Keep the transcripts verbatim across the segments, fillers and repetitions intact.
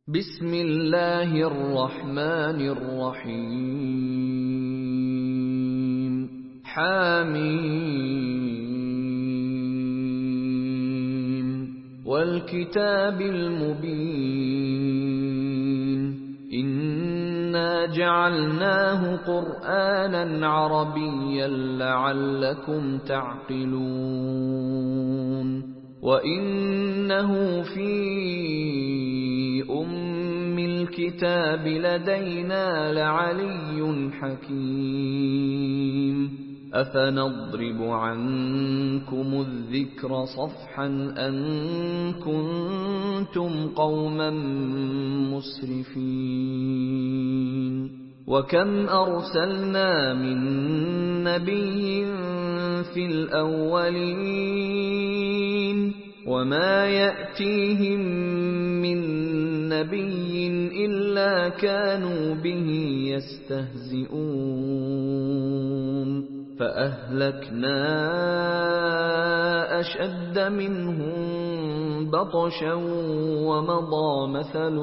بسم الله الرحمن الرحيم حميم والكتاب المبين إنا جعلناه قرآنا عربيا لعلكم تعقلون وإنه في أم الكتاب لدينا لعلي حكيم أفنضرب عنكم الذكر صفحا أن كنتم قوما مسرفين وكم أرسلنا من نبي في الأولين وما يأتيهم من نبي إلا كانوا به يستهزئون فأهلكنا أشد منهم بطشا ومضى مثل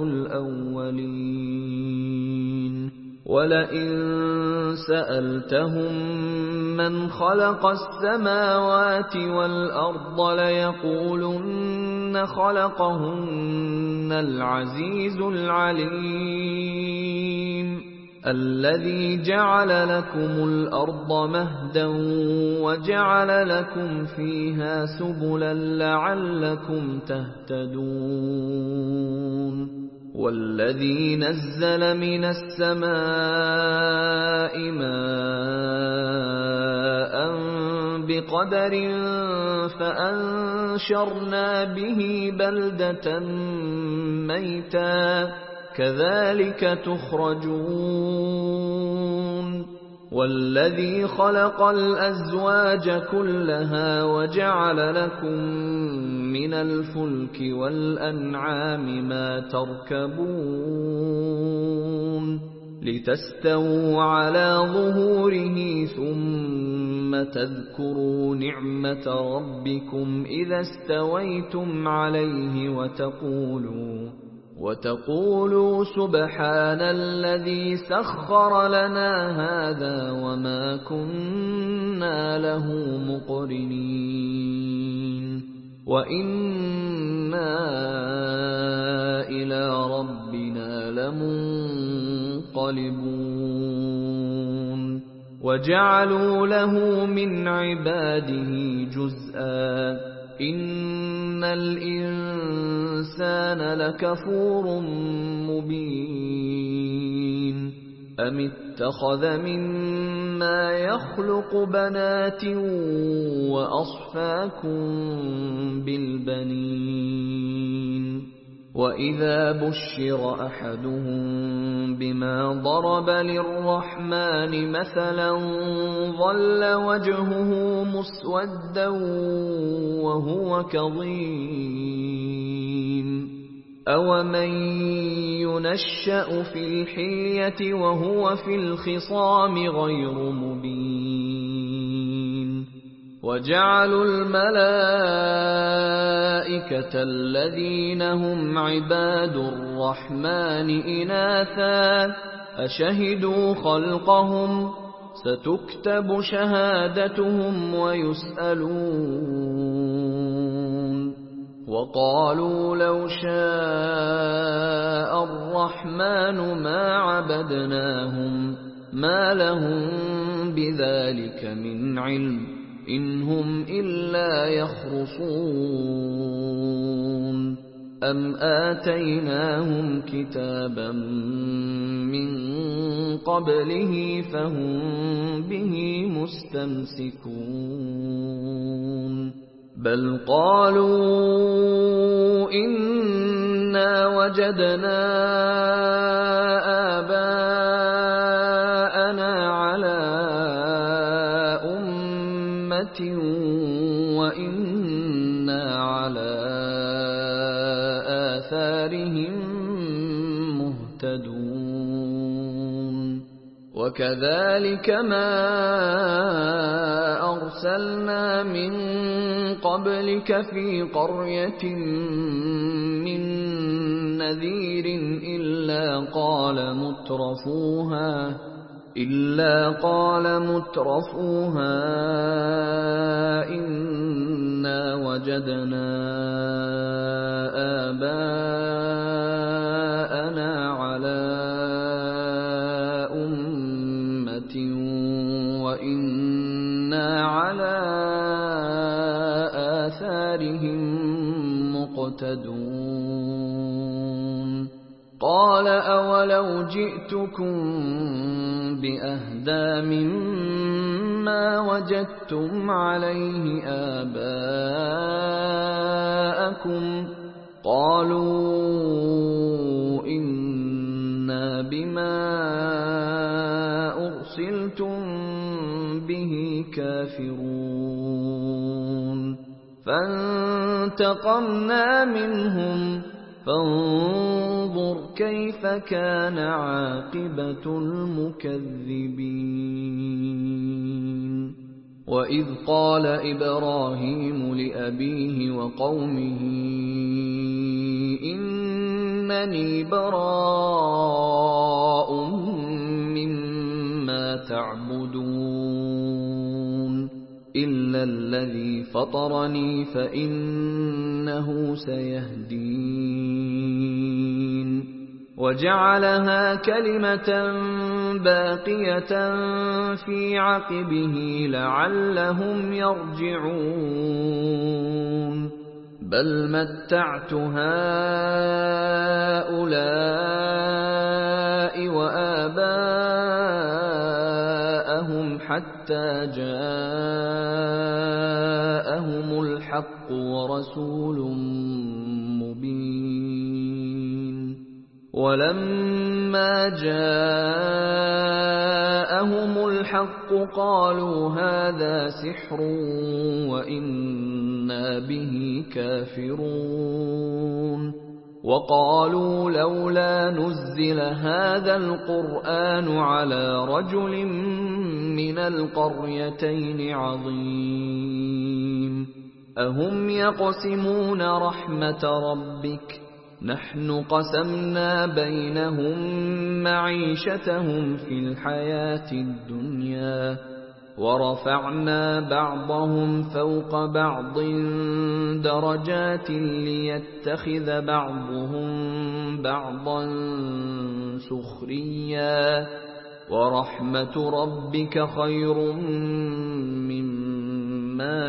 الأولين ولئن سألتهم من خلق السماوات والأرض ليقولن خلقهن العزيز العليم الذي جعل لكم الأرض مهدا وجعل لكم فيها سبلا لعلكم تهتدون والذي نزل من السماء ماء بقدر فأنشرنا به بلدة ميتا كذلك تخرجون والذي خلق الأزواج كلها وجعل لكم من الفلك والأنعام ما تركبون لتستووا على ظهوره ثم تذكروا نعمة ربكم إذا استويتم عليه وتقولوا وتقولوا سبحان الذي سخر لنا هذا وما كنا له مقرنين وإنا إلى ربنا لمنقلبون وجعلوا له من عباده جزءا إن الإنسان لكفور مبين أم اتخذ مما يخلق بنات وأصفاكم بالبنين وإذا بشر أحدهم بما ضرب للرحمن مثلا ظل وجهه مسودا وهو كظيم أومن ينشأ في الحلية وهو في الخصام غير مبين وجعلوا الملائكة الذين هم عباد الرحمن إناثا أشهدوا خلقهم ستكتب شهادتهم ويسألون وقالوا لو شاء الرحمن ما عبدناهم ما لهم بذلك من علم إن هم إلا يخرصون أم آتيناهم كتابا من قبله فهم به مستمسكون بل قالوا إنا وجدنا آباءنا على وإنا على آثارهم مهتدون وكذلك ما أرسلنا من قبلك في قرية من نذير إلا قال مترفوها إلا قال مترفوها إنا وجدنا آباءنا على أمة وإنا على آثارهم مقتدون قال أولو جئتكم بأهدى مما وجدتم عليه آباءكم قالوا إنا بما أرسلتم به كافرون فانتقمنا منهم فانظر كيف كان عاقبة المكذبين وإذ قال إبراهيم لأبيه وقومه إنني براء مما تعبدون إلا الذي فطرني فإنه سيهدين وجعلها كلمة باقية في عقبه لعلهم يرجعون بل متعت هؤلاء وآباءهم حتى جاءهم الحق ورسول مبين ولما جاءهم الحق قالوا هذا سحر وإنا به كافرون وقالوا لولا نزل هذا القرآن على رجل من القريتين عظيم أهم يقسمون رحمة ربك نحن قسمنا بينهم معيشتهم في الحياة الدنيا ورفعنا بعضهم فوق بعض درجات ليتخذ بعضهم بعضا سخريا ورحمة ربك خير مما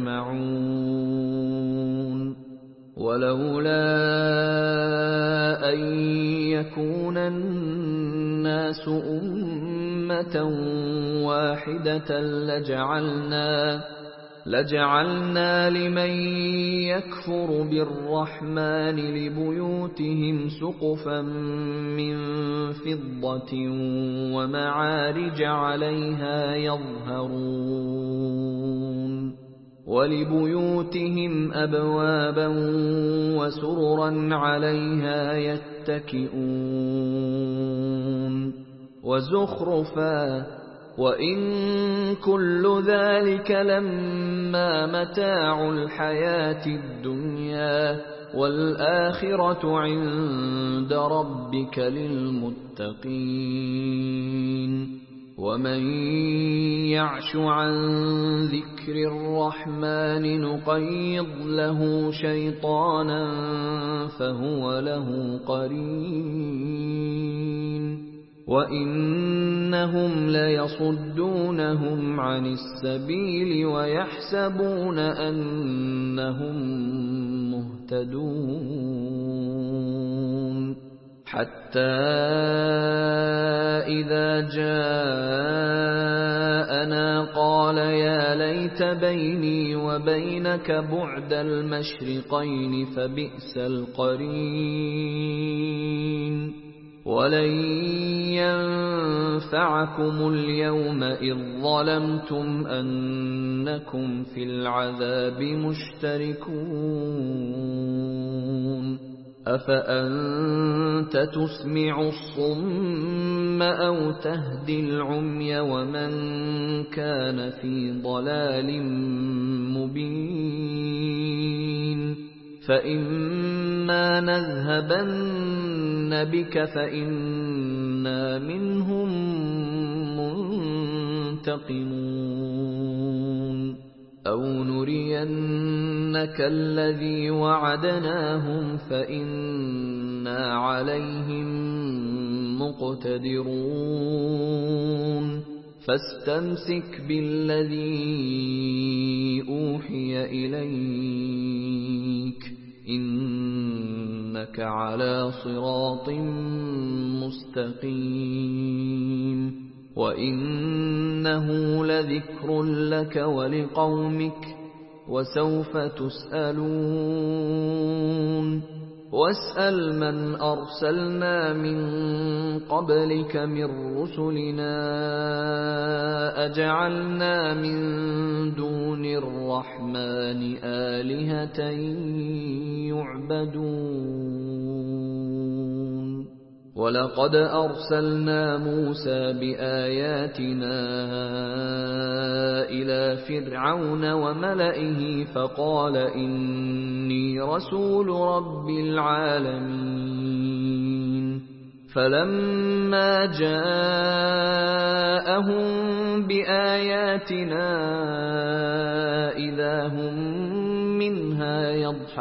يجمعون ولولا أن يكون الناس أمة واحدة لجعلنا لجعلنا لمن يكفر بالرحمن لبيوتهم سقفا من فضة ومعارج عليها يظهرون ولبيوتهم أبوابا وسررا عليها يتكئون وزخرفا وإن كل ذلك لما متاع الحياة الدنيا والآخرة عند ربك للمتقين ومن يعش عن ذكر الرحمن نقيض له شيطانا فهو له قرين وإنهم ليصدونهم عن السبيل ويحسبون أنهم مهتدون حتى إذا جاءنا قال يا ليت بيني وبينك بعد المشرقين فبئس القرين ولن ينفعكم اليوم إذ ظلمتم أنكم في العذاب مشتركون أفأنتم أنت تسمع الصم أو تهدي العمي ومن كان في ضلال مبين فإما نذهبن بك فإنا منهم منتقمون أو نرينك الذي وعدناهم فإنا عليهم مقتدرون فاستمسك بالذي أوحي إليك إنك على صراط مستقيم وإنه لذكر لك ولقومك وسوف تسألون واسأل من أرسلنا من قبلك من رسلنا أجعلنا من دون الرحمن آلهة يعبدون ولقد أرسلنا موسى بآياتنا إلى فرعون وملئه فقال إني رسول رب العالمين فلما جاءهم بآياتنا إذا هم منها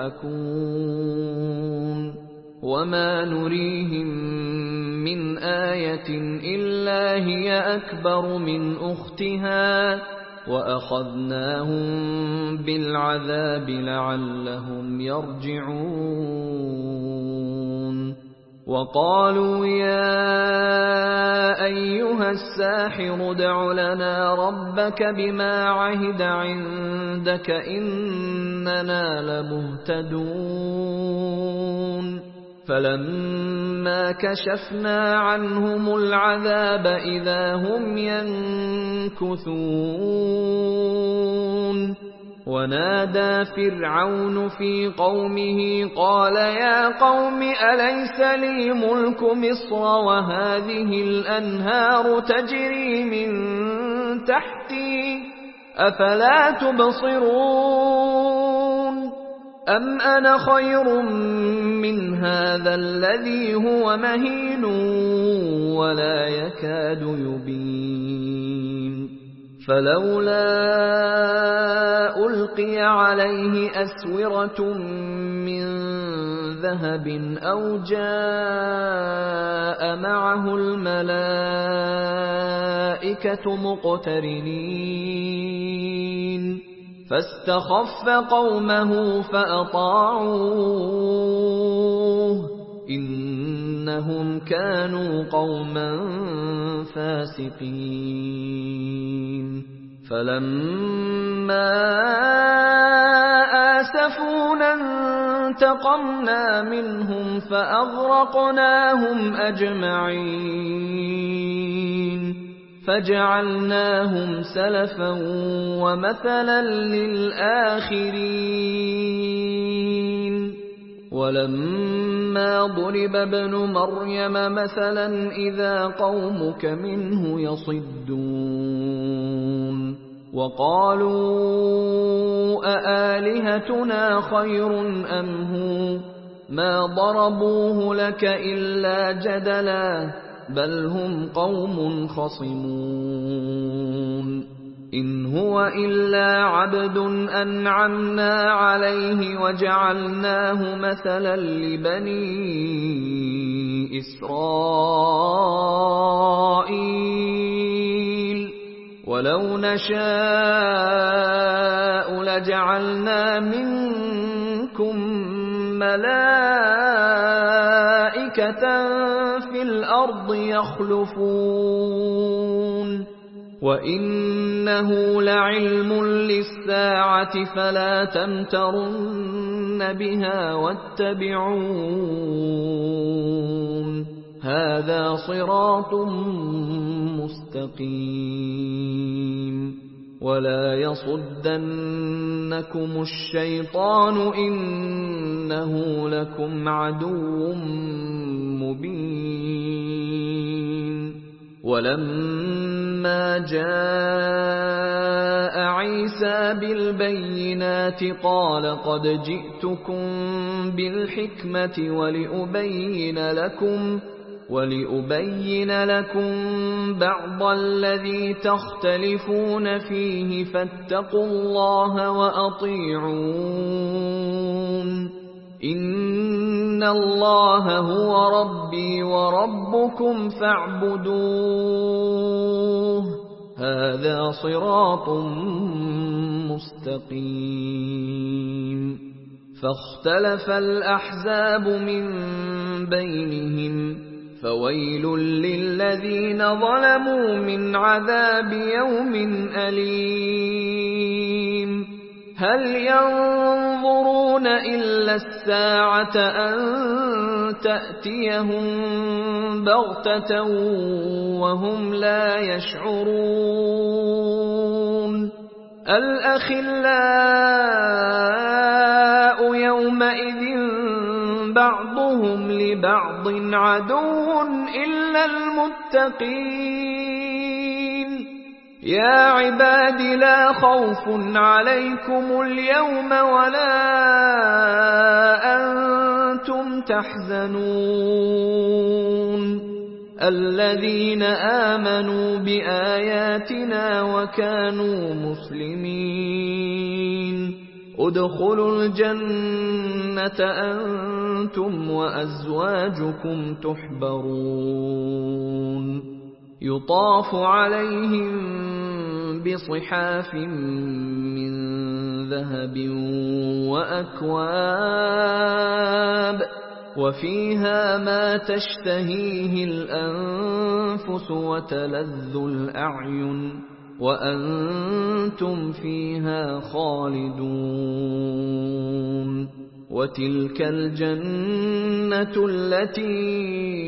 يضحكون وما نريهم من آية إلا هي أكبر من أختها وأخذناهم بالعذاب لعلهم يرجعون وقالوا يا أيها الساحر ادع لنا ربك بما عهد عندك إننا لمهتدون فلما كشفنا عنهم العذاب إذا هم ينكثون ونادى فرعون في قومه قال يا قوم أليس لي ملك مصر وهذه الأنهار تجري من تحتي أفلا تبصرون أم أنا خير من هذا الذي هو مهين ولا يكاد يبين فلولا ألقي عليه أسورة من ذهب أو جاء معه الملائكة مقترنين فاستخف قومه فأطاعوه إنهم كانوا قوما فاسقين فلما آسفونا انتقمنا منهم فأغرقناهم أجمعين فجعلناهم سلفا ومثلا للآخرين ولما ضرب ابن مريم مثلا إذا قومك منه يصدون وقالوا أآلهتنا خير أم هو ما ضربوه لك إلا جدلا بل هم قوم خصمون إن هو إلا عبد أنعمنا عليه وجعلناه مثلا لبني إسرائيل ولو نشاء لجعلنا منكم ملائكة في الأرض يخلفون وإنه لعلم للساعة فلا تمترن بها واتبعون هذا صراط مستقيم ولا يصدنكم الشيطان إنه لكم عدو ولما جاء عيسى بالبينات قال قد جئتكم بالحكمة ولأبين لكم ولأبين لكم بعض الذي تختلفون فيه فاتقوا الله وأطيعون إن الله هو ربي وربكم فاعبدوه هذا صراط مستقيم فاختلف الأحزاب من بينهم فويل للذين ظلموا من عذاب يوم أليم هل ينظرون إلا الساعة أن تأتيهم بغتة وهم لا يشعرون الأخلاء يومئذ بعضهم لبعض عدو إلا المتقين يا عباد لا خوف عليكم اليوم ولا أنتم تحزنون الذين آمنوا بآياتنا وكانوا مسلمين ادخلوا الجنة أنتم وأزواجكم تحبرون يطاف عليهم بصحاف من ذهب وأكواب وفيها ما تشتهيه الأنفس وتلذ الأعين وأنتم فيها خالدون وتلك الجنة التي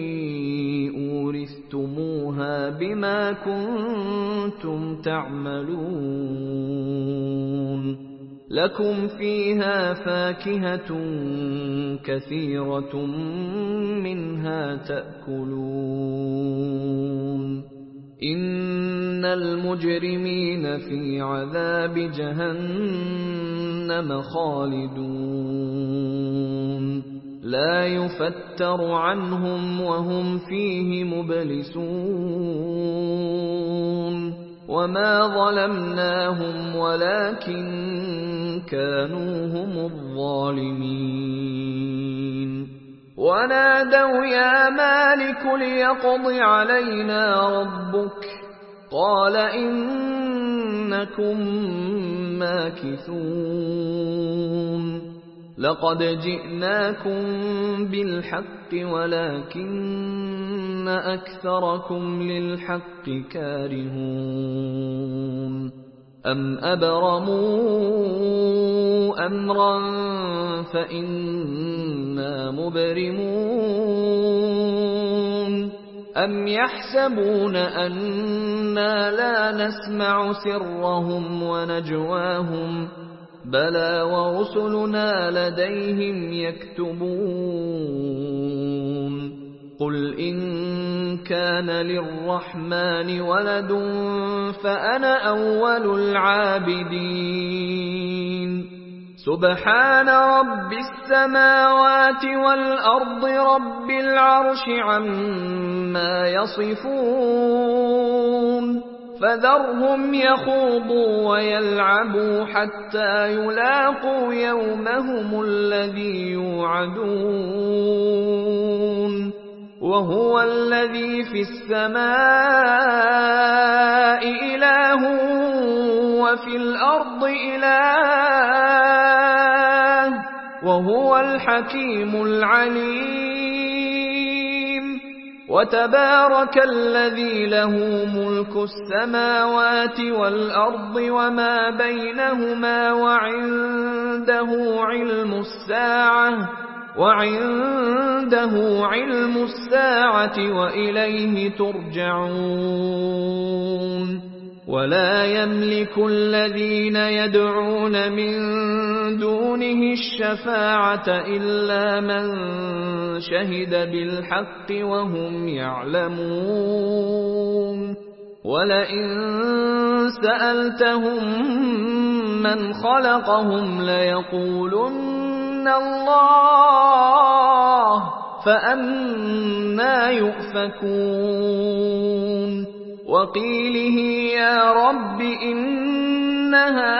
أورثتموها بما كنتم تعملون لكم فيها فاكهة كثيرة منها تأكلون إن المجرمين في عذاب جهنم خالدون لا يفتر عنهم وهم فيه مبلسون وما ظلمناهم ولكن كانوا هم الظالمين ونادوا يا مالك ليقض علينا ربك قال إنكم ماكثون لقد جئناكم بالحق ولكن أكثركم للحق كارهون أم أبرموا أمرا فإنا مبرمون أم يحسبون أنا لا نسمع سرهم ونجواهم بلى ورسلنا لديهم يكتبون قل إن كان للرحمن ولد فأنا أول العابدين سبحان رب السماوات والأرض رب العرش عما يصفون فذرهم يخوضوا ويلعبوا حتى يلاقوا يومهم الذي يوعدون وهو الذي في السماء إله وفي الأرض إله وهو الحكيم العليم وتبارك الذي له ملك السماوات والأرض وما بينهما وعنده علم الساعة وعنده علم الساعة وإليه ترجعون ولا يملك الذين يدعون من دونه الشفاعة إلا من شهد بالحق وهم يعلمون ولئن سألتهم من خلقهم ليقولن الله فأنى يؤفكون وقيله يا رب إن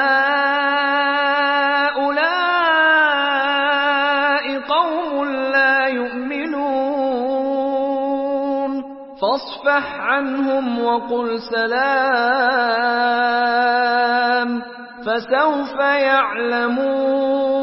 هؤلاء قوم لا يؤمنون فاصفح عنهم وقل سلام فسوف يعلمون